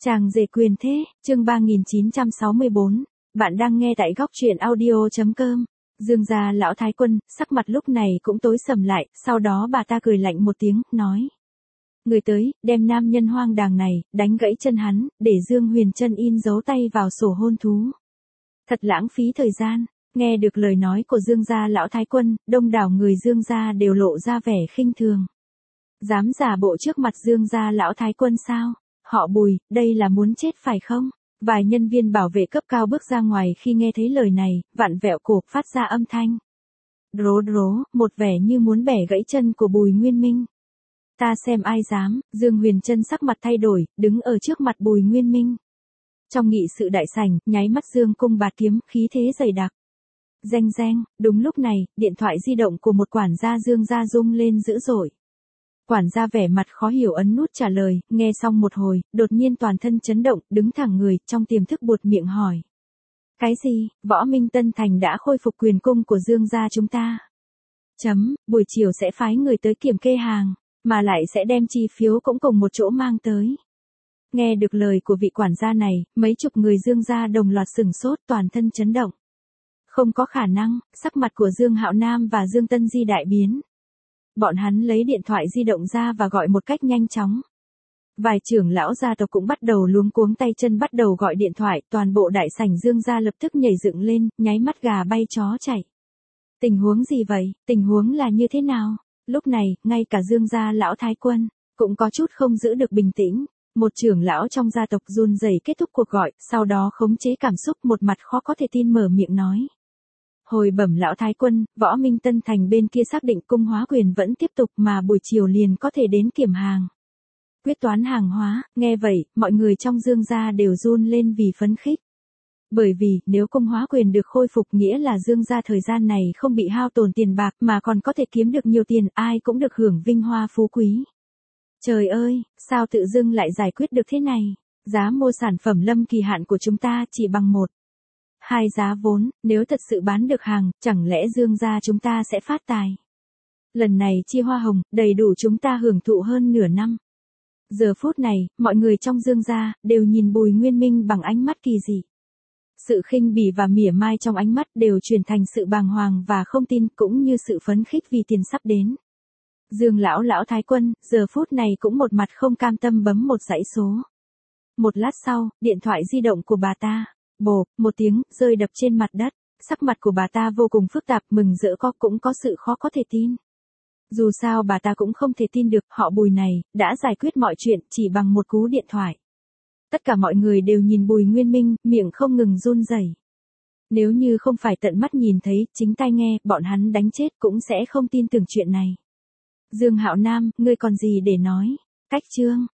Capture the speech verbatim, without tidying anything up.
Chàng rể quyền thế, chương ba nghìn chín trăm sáu mươi bốn. Bạn đang nghe tại góc truyện audio chấm com. Dương gia lão thái quân, sắc mặt lúc này cũng tối sầm lại, sau đó bà ta cười lạnh một tiếng, nói. Người tới, đem nam nhân hoang đàng này, đánh gãy chân hắn, để Dương Huyền Trân in dấu tay vào sổ hôn thú. Thật lãng phí thời gian, nghe được lời nói của Dương gia lão thái quân, đông đảo người Dương gia đều lộ ra vẻ khinh thường. Dám giả bộ trước mặt Dương gia lão thái quân sao? Họ Bùi, đây là muốn chết phải không? Vài nhân viên bảo vệ cấp cao bước ra ngoài khi nghe thấy lời này, vặn vẹo cổ, phát ra âm thanh. Rố rố, một vẻ như muốn bẻ gãy chân của Bùi Nguyên Minh. Ta xem ai dám, Dương Huyền Trân sắc mặt thay đổi, đứng ở trước mặt Bùi Nguyên Minh. Trong nghị sự đại sảnh, nháy mắt Dương cung bạt kiếm, khí thế dày đặc. Reng reng, đúng lúc này, điện thoại di động của một quản gia Dương gia rung lên dữ dội. Quản gia vẻ mặt khó hiểu ấn nút trả lời, nghe xong một hồi, đột nhiên toàn thân chấn động, đứng thẳng người, trong tiềm thức buột miệng hỏi. Cái gì, Võ Minh Tân Thành đã khôi phục quyền cung của Dương gia chúng ta. Chấm, buổi chiều sẽ phái người tới kiểm kê hàng, mà lại sẽ đem chi phiếu cũng cùng một chỗ mang tới. Nghe được lời của vị quản gia này, mấy chục người Dương gia đồng loạt sửng sốt, toàn thân chấn động. Không có khả năng, sắc mặt của Dương Hạo Nam và Dương Tân Di đại biến. Bọn hắn lấy điện thoại di động ra và gọi một cách nhanh chóng. Vài trưởng lão gia tộc cũng bắt đầu luống cuống tay chân bắt đầu gọi điện thoại, toàn bộ đại sảnh Dương gia lập tức nhảy dựng lên, nháy mắt gà bay chó chạy. Tình huống gì vậy, tình huống là như thế nào? Lúc này, ngay cả Dương gia lão thái quân, cũng có chút không giữ được bình tĩnh. Một trưởng lão trong gia tộc run rẩy kết thúc cuộc gọi, sau đó khống chế cảm xúc một mặt khó có thể tin mở miệng nói. Hồi bẩm lão thái quân, Võ Minh Tân Thành bên kia xác định cung hóa quyền vẫn tiếp tục mà buổi chiều liền có thể đến kiểm hàng. Quyết toán hàng hóa, nghe vậy, mọi người trong Dương gia đều run lên vì phấn khích. Bởi vì, nếu cung hóa quyền được khôi phục nghĩa là Dương gia thời gian này không bị hao tổn tiền bạc mà còn có thể kiếm được nhiều tiền, ai cũng được hưởng vinh hoa phú quý. Trời ơi, sao tự dưng lại giải quyết được thế này? Giá mua sản phẩm lâm kỳ hạn của chúng ta chỉ bằng một. Hai giá vốn, nếu thật sự bán được hàng, chẳng lẽ Dương gia chúng ta sẽ phát tài. Lần này chia hoa hồng, đầy đủ chúng ta hưởng thụ hơn nửa năm. Giờ phút này, mọi người trong Dương gia, đều nhìn Bùi Nguyên Minh bằng ánh mắt kỳ dị. Sự khinh bỉ và mỉa mai trong ánh mắt đều chuyển thành sự bàng hoàng và không tin, cũng như sự phấn khích vì tiền sắp đến. Dương lão lão thái quân, giờ phút này cũng một mặt không cam tâm bấm một dãy số. Một lát sau, điện thoại di động của bà ta. Bộp, một tiếng, rơi đập trên mặt đất, sắc mặt của bà ta vô cùng phức tạp, mừng rỡ có cũng có sự khó có thể tin. Dù sao bà ta cũng không thể tin được, họ Bùi này, đã giải quyết mọi chuyện, chỉ bằng một cú điện thoại. Tất cả mọi người đều nhìn Bùi Nguyên Minh, miệng không ngừng run rẩy. Nếu như không phải tận mắt nhìn thấy, chính tai nghe, bọn hắn đánh chết cũng sẽ không tin tưởng chuyện này. Dương Hạo Nam, ngươi còn gì để nói? Cách chương,